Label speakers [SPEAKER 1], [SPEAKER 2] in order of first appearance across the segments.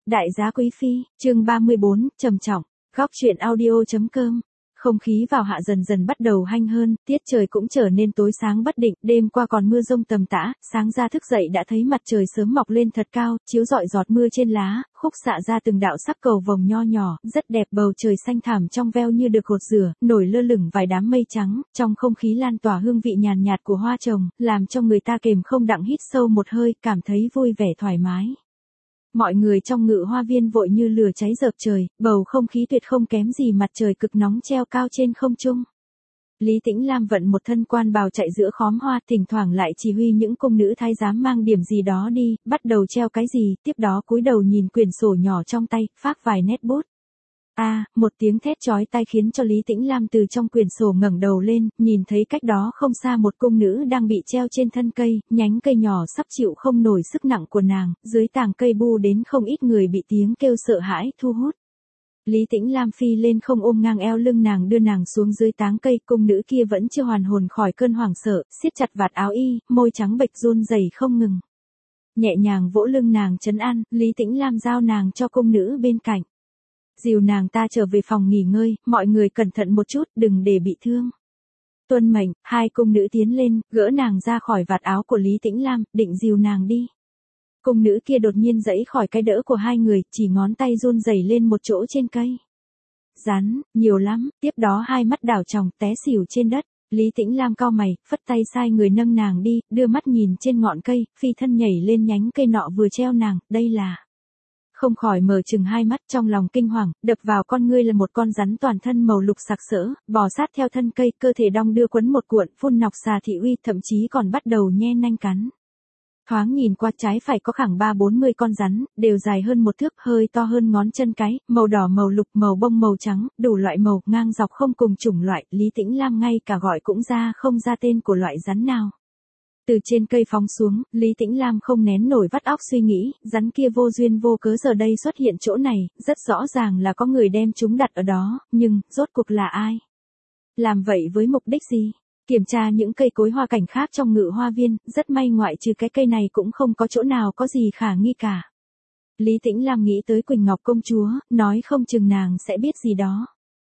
[SPEAKER 1] Đại giá quý phi, chương 34, trầm trọng, góc truyện audio.com. Không khí vào hạ dần dần bắt đầu hanh hơn, tiết trời cũng trở nên tối sáng bất định, đêm qua còn mưa rông tầm tã, sáng ra thức dậy đã thấy mặt trời sớm mọc lên thật cao, chiếu rọi giọt mưa trên lá, khúc xạ ra từng đạo sắc cầu vồng nho nhỏ, rất đẹp, bầu trời xanh thẳm trong veo như được gột rửa, nổi lơ lửng vài đám mây trắng, trong không khí lan tỏa hương vị nhàn nhạt của hoa trồng, làm cho người ta kềm không đặng hít sâu một hơi, cảm thấy vui vẻ thoải mái. Mọi người trong Ngự Hoa Viên vội như lửa cháy dợp trời, bầu không khí tuyệt không kém gì mặt trời cực nóng treo cao trên không trung. Lý Tĩnh Lam vận một thân quan bào chạy giữa khóm hoa, thỉnh thoảng lại chỉ huy những cung nữ thái giám mang điểm gì đó đi, bắt đầu treo cái gì, tiếp đó cúi đầu nhìn quyển sổ nhỏ trong tay, phác vài nét bút. Một tiếng thét chói tai khiến cho Lý Tĩnh Lam từ trong quyển sổ ngẩng đầu lên, nhìn thấy cách đó không xa một cung nữ đang bị treo trên thân cây, nhánh cây nhỏ sắp chịu không nổi sức nặng của nàng, dưới tàng cây bu đến không ít người bị tiếng kêu sợ hãi thu hút. Lý Tĩnh Lam phi lên không ôm ngang eo lưng nàng đưa nàng xuống dưới táng cây, cung nữ kia vẫn chưa hoàn hồn khỏi cơn hoảng sợ, siết chặt vạt áo y, môi trắng bệch run rẩy không ngừng. Nhẹ nhàng vỗ lưng nàng trấn an, Lý Tĩnh Lam giao nàng cho cung nữ bên cạnh. Dìu nàng ta trở về phòng nghỉ ngơi, mọi người cẩn thận một chút, đừng để bị thương. Tuân mệnh, hai cung nữ tiến lên, gỡ nàng ra khỏi vạt áo của Lý Tĩnh Lam, định dìu nàng đi. Cung nữ kia đột nhiên giãy khỏi cái đỡ của hai người, chỉ ngón tay run rẩy lên một chỗ trên cây. Rắn, nhiều lắm, tiếp đó hai mắt đảo tròng, té xỉu trên đất. Lý Tĩnh Lam cau mày, phất tay sai người nâng nàng đi, đưa mắt nhìn trên ngọn cây, phi thân nhảy lên nhánh cây nọ vừa treo nàng, đây là... Không khỏi mở chừng hai mắt trong lòng kinh hoàng, đập vào con ngươi là một con rắn toàn thân màu lục sặc sỡ, bò sát theo thân cây, cơ thể đong đưa quấn một cuộn, phun nọc xà thị uy, thậm chí còn bắt đầu nhe nanh cắn. Thoáng nhìn qua trái phải có khoảng 30-40 con rắn, đều dài hơn một thước, hơi to hơn ngón chân cái, màu đỏ màu lục màu bông màu trắng, đủ loại màu, ngang dọc không cùng chủng loại, Lý Tĩnh Lam ngay cả gọi cũng không ra tên của loại rắn nào. Từ trên cây phóng xuống, Lý Tĩnh Lam không nén nổi vắt óc suy nghĩ, rắn kia vô duyên vô cớ giờ đây xuất hiện chỗ này, rất rõ ràng là có người đem chúng đặt ở đó, nhưng, rốt cuộc là ai? Làm vậy với mục đích gì? Kiểm tra những cây cối hoa cảnh khác trong Ngự Hoa Viên, rất may ngoại trừ cái cây này cũng không có chỗ nào có gì khả nghi cả. Lý Tĩnh Lam nghĩ tới Quỳnh Ngọc công chúa, nói không chừng nàng sẽ biết gì đó.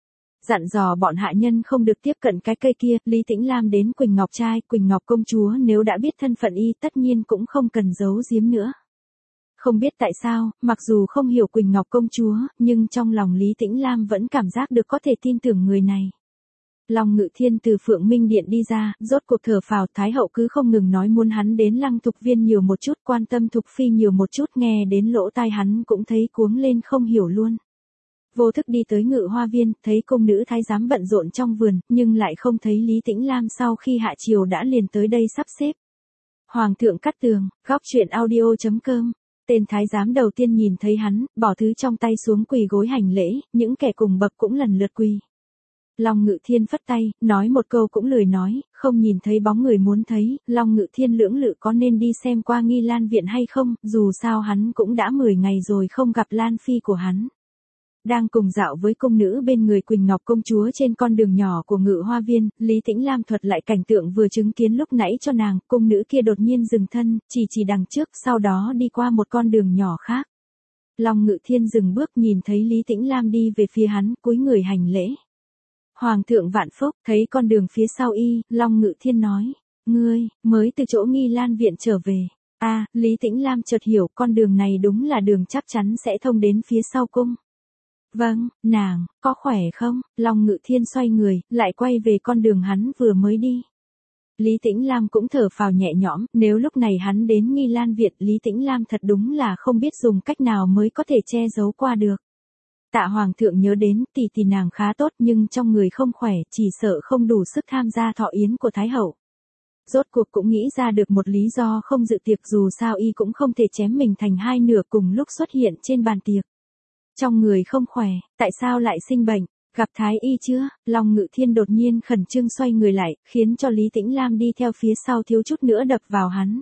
[SPEAKER 1] Dặn dò bọn hạ nhân không được tiếp cận cái cây kia, Lý Tĩnh Lam đến Quỳnh Ngọc trai, Quỳnh Ngọc công chúa nếu đã biết thân phận y tất nhiên cũng không cần giấu giếm nữa. Không biết tại sao, mặc dù không hiểu Quỳnh Ngọc công chúa, nhưng trong lòng Lý Tĩnh Lam vẫn cảm giác được có thể tin tưởng người này. Long Ngự Thiên từ Phượng Minh Điện đi ra, rốt cuộc thở phào, Thái hậu cứ không ngừng nói muốn hắn đến Lăng Thục Viên nhiều một chút, quan tâm Thục Phi nhiều một chút, nghe đến lỗ tai hắn cũng thấy cuống lên không hiểu luôn. Vô thức đi tới Ngự Hoa Viên, thấy cung nữ thái giám bận rộn trong vườn, nhưng lại không thấy Lý Tĩnh Lam sau khi hạ triều đã liền tới đây sắp xếp. Hoàng thượng cắt tường, góc truyện audio.com. Tên thái giám đầu tiên nhìn thấy hắn, bỏ thứ trong tay xuống quỳ gối hành lễ, những kẻ cùng bậc cũng lần lượt quỳ. Long Ngự Thiên phất tay, nói một câu cũng lười nói, không nhìn thấy bóng người muốn thấy, Long Ngự Thiên lưỡng lự có nên đi xem qua Nghi Lan Viện hay không, dù sao hắn cũng đã 10 ngày rồi không gặp Lan Phi của hắn. Đang cùng dạo với cung nữ bên người Quỳnh Ngọc công chúa trên con đường nhỏ của Ngự Hoa Viên, Lý Tĩnh Lam thuật lại cảnh tượng vừa chứng kiến lúc nãy cho nàng, cung nữ kia đột nhiên dừng thân, chỉ đằng trước, sau đó đi qua một con đường nhỏ khác. Long Ngự Thiên dừng bước nhìn thấy Lý Tĩnh Lam đi về phía hắn, cúi người hành lễ. Hoàng thượng vạn phúc, thấy con đường phía sau y, Long Ngự Thiên nói, ngươi, mới từ chỗ Nghi Lan Viện trở về. Lý Tĩnh Lam chợt hiểu, con đường này đúng là đường chắc chắn sẽ thông đến phía sau cung. Vâng, nàng, có khỏe không? Long Ngự Thiên xoay người, lại quay về con đường hắn vừa mới đi. Lý Tĩnh Lam cũng thở phào nhẹ nhõm, nếu lúc này hắn đến Nghi Lan Viện, Lý Tĩnh Lam thật đúng là không biết dùng cách nào mới có thể che giấu qua được. Tạ Hoàng thượng nhớ đến, tỷ nàng khá tốt nhưng trong người không khỏe, chỉ sợ không đủ sức tham gia thọ yến của Thái hậu. Rốt cuộc cũng nghĩ ra được một lý do không dự tiệc, dù sao y cũng không thể chém mình thành hai nửa cùng lúc xuất hiện trên bàn tiệc. Trong người không khỏe, tại sao lại sinh bệnh, gặp Thái y chưa? Long Ngự Thiên đột nhiên khẩn trương xoay người lại, khiến cho Lý Tĩnh Lam đi theo phía sau thiếu chút nữa đập vào hắn.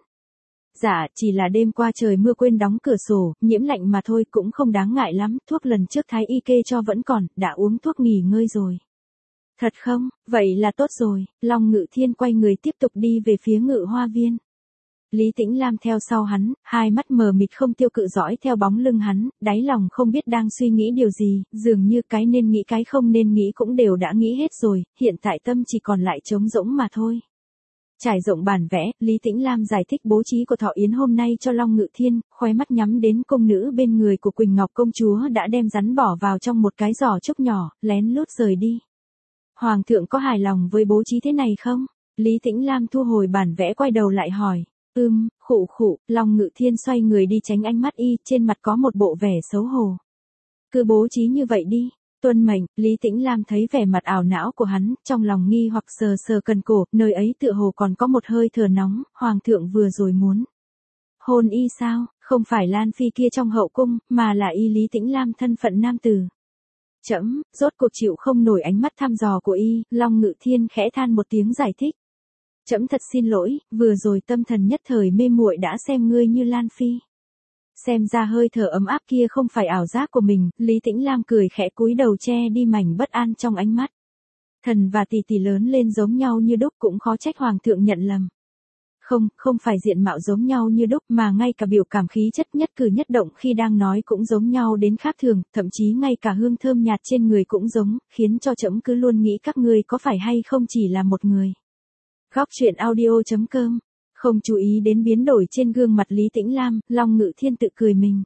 [SPEAKER 1] Dạ, chỉ là đêm qua trời mưa quên đóng cửa sổ, nhiễm lạnh mà thôi, cũng không đáng ngại lắm, thuốc lần trước Thái y kê cho vẫn còn, đã uống thuốc nghỉ ngơi rồi. Thật không? Vậy là tốt rồi. Long Ngự Thiên quay người tiếp tục đi về phía Ngự Hoa Viên. Lý Tĩnh Lam theo sau hắn, hai mắt mờ mịt không tiêu cự dõi theo bóng lưng hắn, đáy lòng không biết đang suy nghĩ điều gì, dường như cái nên nghĩ cái không nên nghĩ cũng đều đã nghĩ hết rồi, hiện tại tâm chỉ còn lại trống rỗng mà thôi. Trải rộng bản vẽ, Lý Tĩnh Lam giải thích bố trí của Thọ Yến hôm nay cho Long Ngự Thiên, khóe mắt nhắm đến cung nữ bên người của Quỳnh Ngọc công chúa đã đem rắn bỏ vào trong một cái giỏ trúc nhỏ, lén lút rời đi. Hoàng thượng có hài lòng với bố trí thế này không? Lý Tĩnh Lam thu hồi bản vẽ quay đầu lại hỏi. Khụ khụ, Long Ngự Thiên xoay người đi tránh ánh mắt y, trên mặt có một bộ vẻ xấu hổ. Cứ bố trí như vậy đi. Tuân mệnh, Lý Tĩnh Lam thấy vẻ mặt ảo não của hắn, trong lòng nghi hoặc sờ sờ cần cổ, nơi ấy tựa hồ còn có một hơi thở nóng, hoàng thượng vừa rồi muốn hôn y sao, không phải Lan Phi kia trong hậu cung, mà là y Lý Tĩnh Lam thân phận nam tử. Trẫm, rốt cuộc chịu không nổi ánh mắt thăm dò của y, Long Ngự Thiên khẽ than một tiếng giải thích. Trẫm thật xin lỗi, vừa rồi tâm thần nhất thời mê muội đã xem ngươi như Lan Phi. Xem ra hơi thở ấm áp kia không phải ảo giác của mình, Lý Tĩnh Lam cười khẽ cúi đầu che đi mảnh bất an trong ánh mắt. Thần và tỷ tỷ lớn lên giống nhau như đúc cũng khó trách hoàng thượng nhận lầm. Không phải diện mạo giống nhau như đúc mà ngay cả biểu cảm khí chất nhất cử nhất động khi đang nói cũng giống nhau đến khác thường, thậm chí ngay cả hương thơm nhạt trên người cũng giống, khiến cho trẫm cứ luôn nghĩ các ngươi có phải hay không chỉ là một người. Góc truyện audio.com. Không chú ý đến biến đổi trên gương mặt Lý Tĩnh Lam, Long Ngự Thiên tự cười mình.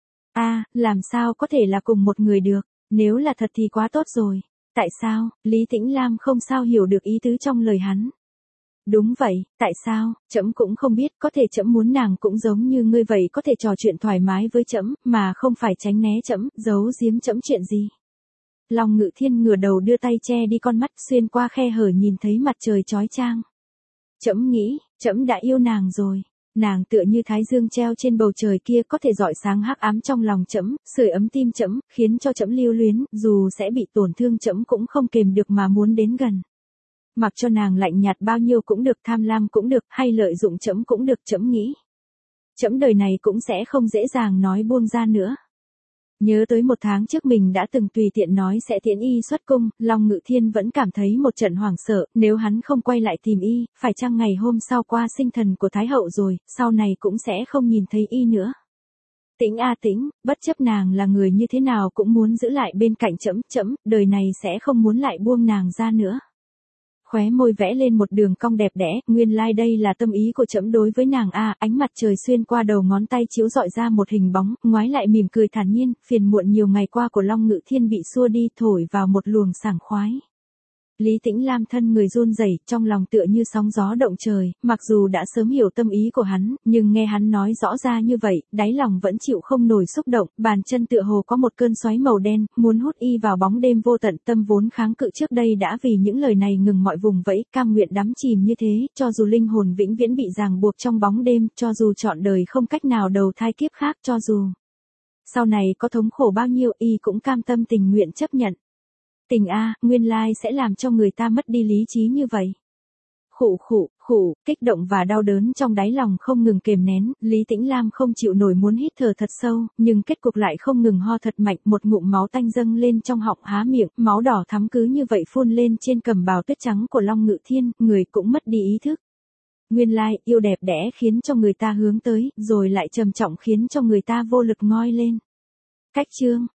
[SPEAKER 1] Làm sao có thể là cùng một người được, nếu là thật thì quá tốt rồi. Tại sao? Lý Tĩnh Lam không sao hiểu được ý tứ trong lời hắn. Đúng vậy, tại sao? Trẫm cũng không biết, có thể trẫm muốn nàng cũng giống như ngươi vậy có thể trò chuyện thoải mái với trẫm, mà không phải tránh né trẫm, giấu giếm trẫm chuyện gì. Long Ngự Thiên ngửa đầu đưa tay che đi con mắt, xuyên qua khe hở nhìn thấy mặt trời chói chang. Trẫm nghĩ, trẫm đã yêu nàng rồi. Nàng tựa như thái dương treo trên bầu trời kia có thể rọi sáng hắc ám trong lòng trẫm, sưởi ấm tim trẫm, khiến cho trẫm lưu luyến, dù sẽ bị tổn thương trẫm cũng không kềm được mà muốn đến gần. Mặc cho nàng lạnh nhạt bao nhiêu cũng được, tham lam cũng được, hay lợi dụng trẫm cũng được, trẫm nghĩ. Trẫm đời này cũng sẽ không dễ dàng nói buông ra nữa. Nhớ tới một tháng trước mình đã từng tùy tiện nói sẽ tiễn y xuất cung, Long Ngự Thiên vẫn cảm thấy một trận hoảng sợ, nếu hắn không quay lại tìm y, phải chăng ngày hôm sau qua sinh thần của Thái Hậu rồi, sau này cũng sẽ không nhìn thấy y nữa. Tĩnh, bất chấp nàng là người như thế nào cũng muốn giữ lại bên cạnh trẫm, đời này sẽ không muốn lại buông nàng ra nữa. Khóe môi vẽ lên một đường cong đẹp đẽ, nguyên lai đây là tâm ý của trẫm đối với nàng ánh mặt trời xuyên qua đầu ngón tay chiếu rọi ra một hình bóng, ngoái lại mỉm cười thản nhiên, phiền muộn nhiều ngày qua của Long Ngự Thiên bị xua đi, thổi vào một luồng sảng khoái. Lý Tĩnh Lam thân người run rẩy, trong lòng tựa như sóng gió động trời, mặc dù đã sớm hiểu tâm ý của hắn, nhưng nghe hắn nói rõ ra như vậy, đáy lòng vẫn chịu không nổi xúc động, bàn chân tựa hồ có một cơn xoáy màu đen, muốn hút y vào bóng đêm vô tận, tâm vốn kháng cự trước đây đã vì những lời này ngừng mọi vùng vẫy, cam nguyện đắm chìm như thế, cho dù linh hồn vĩnh viễn bị ràng buộc trong bóng đêm, cho dù trọn đời không cách nào đầu thai kiếp khác, cho dù sau này có thống khổ bao nhiêu, y cũng cam tâm tình nguyện chấp nhận. Tình nguyên lai sẽ làm cho người ta mất đi lý trí như vậy. Khụ, kích động và đau đớn trong đáy lòng không ngừng kềm nén, Lý Tĩnh Lam không chịu nổi muốn hít thở thật sâu, nhưng kết cục lại không ngừng ho thật mạnh, một ngụm máu tanh dâng lên trong họng há miệng, máu đỏ thắm cứ như vậy phun lên trên cẩm bào tuyết trắng của Long Ngự Thiên, người cũng mất đi ý thức. Nguyên lai, yêu đẹp đẽ khiến cho người ta hướng tới, rồi lại trầm trọng khiến cho người ta vô lực ngoi lên. Cách chương